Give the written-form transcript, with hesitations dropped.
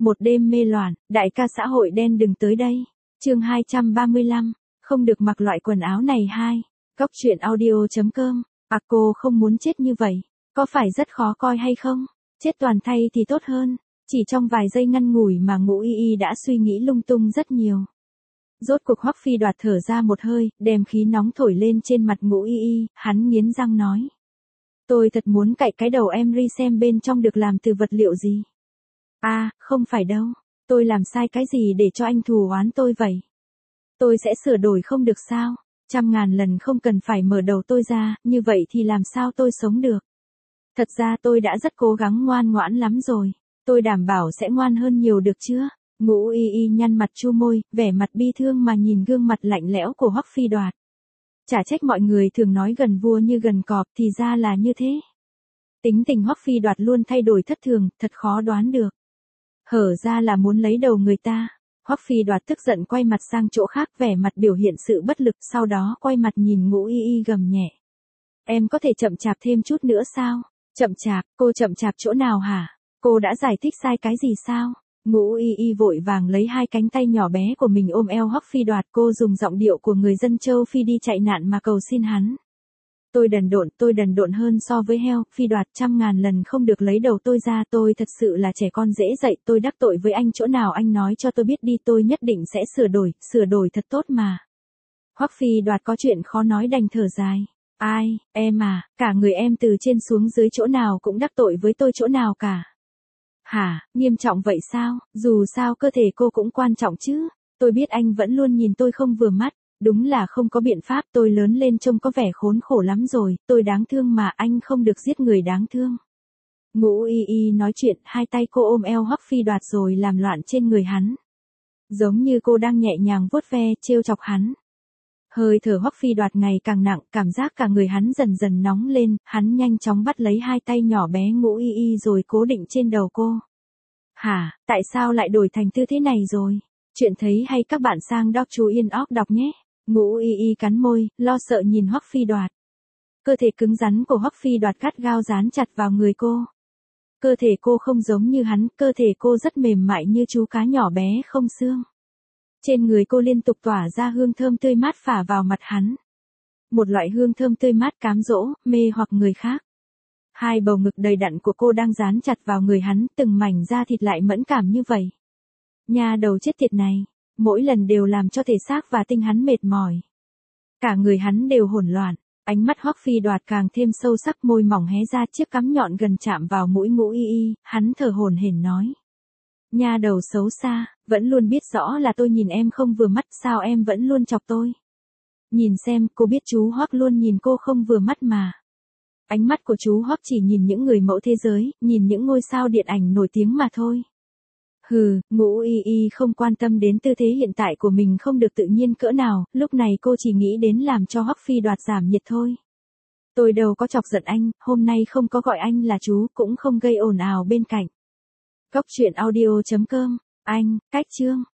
Một đêm mê loạn, đại ca xã hội đen đừng tới đây. Chương 235, không được mặc loại quần áo này hai. Góc truyện audio.com. Cô không muốn chết như vậy. Có phải rất khó coi hay không? Chết toàn thay thì tốt hơn. Chỉ trong vài giây ngắn ngủi mà Ngũ Y Y đã suy nghĩ lung tung rất nhiều. Rốt cuộc Hoắc Phi Đoạt thở ra một hơi, đem khí nóng thổi lên trên mặt Ngũ Y Y, hắn nghiến răng nói. Tôi thật muốn cạy cái đầu em ri xem bên trong được làm từ vật liệu gì. Không phải đâu. Tôi làm sai cái gì để cho anh thù oán tôi vậy? Tôi sẽ sửa đổi không được sao? 100.000 lần không cần phải mở đầu tôi ra, như vậy thì làm sao tôi sống được? Thật ra tôi đã rất cố gắng ngoan ngoãn lắm rồi. Tôi đảm bảo sẽ ngoan hơn nhiều được chưa? Ngũ Y Y nhăn mặt chu môi, vẻ mặt bi thương mà nhìn gương mặt lạnh lẽo của Hoắc Phi Đoạt. Chả trách mọi người thường nói gần vua như gần cọp, thì ra là như thế. Tính tình Hoắc Phi Đoạt luôn thay đổi thất thường, thật khó đoán được. Hở ra là muốn lấy đầu người ta. Hoắc Phi Đoạt tức giận quay mặt sang chỗ khác, vẻ mặt biểu hiện sự bất lực, sau đó quay mặt nhìn Ngũ Y Y gầm nhẹ. Em có thể chậm chạp thêm chút nữa sao? Chậm chạp, cô chậm chạp chỗ nào hả? Cô đã giải thích sai cái gì sao? Ngũ Y Y vội vàng lấy hai cánh tay nhỏ bé của mình ôm eo Hoắc Phi Đoạt, cô dùng giọng điệu của người dân châu Phi đi chạy nạn mà cầu xin hắn. Tôi đần độn hơn so với heo, Phi Đoạt 100.000 lần không được lấy đầu tôi ra, tôi thật sự là trẻ con dễ dạy, tôi đắc tội với anh chỗ nào anh nói cho tôi biết đi, tôi nhất định sẽ sửa đổi thật tốt mà. Hoắc Phi Đoạt có chuyện khó nói đành thở dài. Ai, em à, cả người em từ trên xuống dưới chỗ nào cũng đắc tội với tôi chỗ nào cả. Hả, nghiêm trọng vậy sao? Dù sao cơ thể cô cũng quan trọng chứ. Tôi biết anh vẫn luôn nhìn tôi không vừa mắt. Đúng là không có biện pháp, tôi lớn lên trông có vẻ khốn khổ lắm rồi, tôi đáng thương mà, anh không được giết người đáng thương. Ngũ Y Y nói chuyện, hai tay cô ôm eo Hoắc Phi Đoạt rồi làm loạn trên người hắn. Giống như cô đang nhẹ nhàng vuốt ve, trêu chọc hắn. Hơi thở Hoắc Phi Đoạt ngày càng nặng, cảm giác cả người hắn dần dần nóng lên, hắn nhanh chóng bắt lấy hai tay nhỏ bé Ngũ Y Y rồi cố định trên đầu cô. Hả, tại sao lại đổi thành tư thế này rồi? Chuyện thấy hay các bạn sang Doc chú Yên óc đọc nhé. Ngũ Y Y cắn môi, lo sợ nhìn Hoắc Phi Đoạt. Cơ thể cứng rắn của Hoắc Phi Đoạt gắt gao dán chặt vào người cô. Cơ thể cô không giống như hắn, cơ thể cô rất mềm mại như chú cá nhỏ bé không xương. Trên người cô liên tục tỏa ra hương thơm tươi mát phả vào mặt hắn. Một loại hương thơm tươi mát cám dỗ, mê hoặc người khác. Hai bầu ngực đầy đặn của cô đang dán chặt vào người hắn, từng mảnh da thịt lại mẫn cảm như vậy. Nha đầu chết tiệt này, mỗi lần đều làm cho thể xác và tinh hắn mệt mỏi. Cả người hắn đều hỗn loạn, ánh mắt Hoắc Phi Đoạt càng thêm sâu sắc, môi mỏng hé ra, chiếc cắm nhọn gần chạm vào mũi Ngũ Y Y, hắn thở hổn hển nói. Nha đầu xấu xa, vẫn luôn biết rõ là tôi nhìn em không vừa mắt, sao em vẫn luôn chọc tôi? Nhìn xem, cô biết chú Hoắc luôn nhìn cô không vừa mắt mà. Ánh mắt của chú Hoắc chỉ nhìn những người mẫu thế giới, nhìn những ngôi sao điện ảnh nổi tiếng mà thôi. Hừ, Ngũ Y Y không quan tâm đến tư thế hiện tại của mình không được tự nhiên cỡ nào, lúc này cô chỉ nghĩ đến làm cho Hoắc Phi Đoạt giảm nhiệt thôi. Tôi đâu có chọc giận anh, hôm nay không có gọi anh là chú, cũng không gây ồn ào bên cạnh. Góc truyện audio.com, anh, cách chương.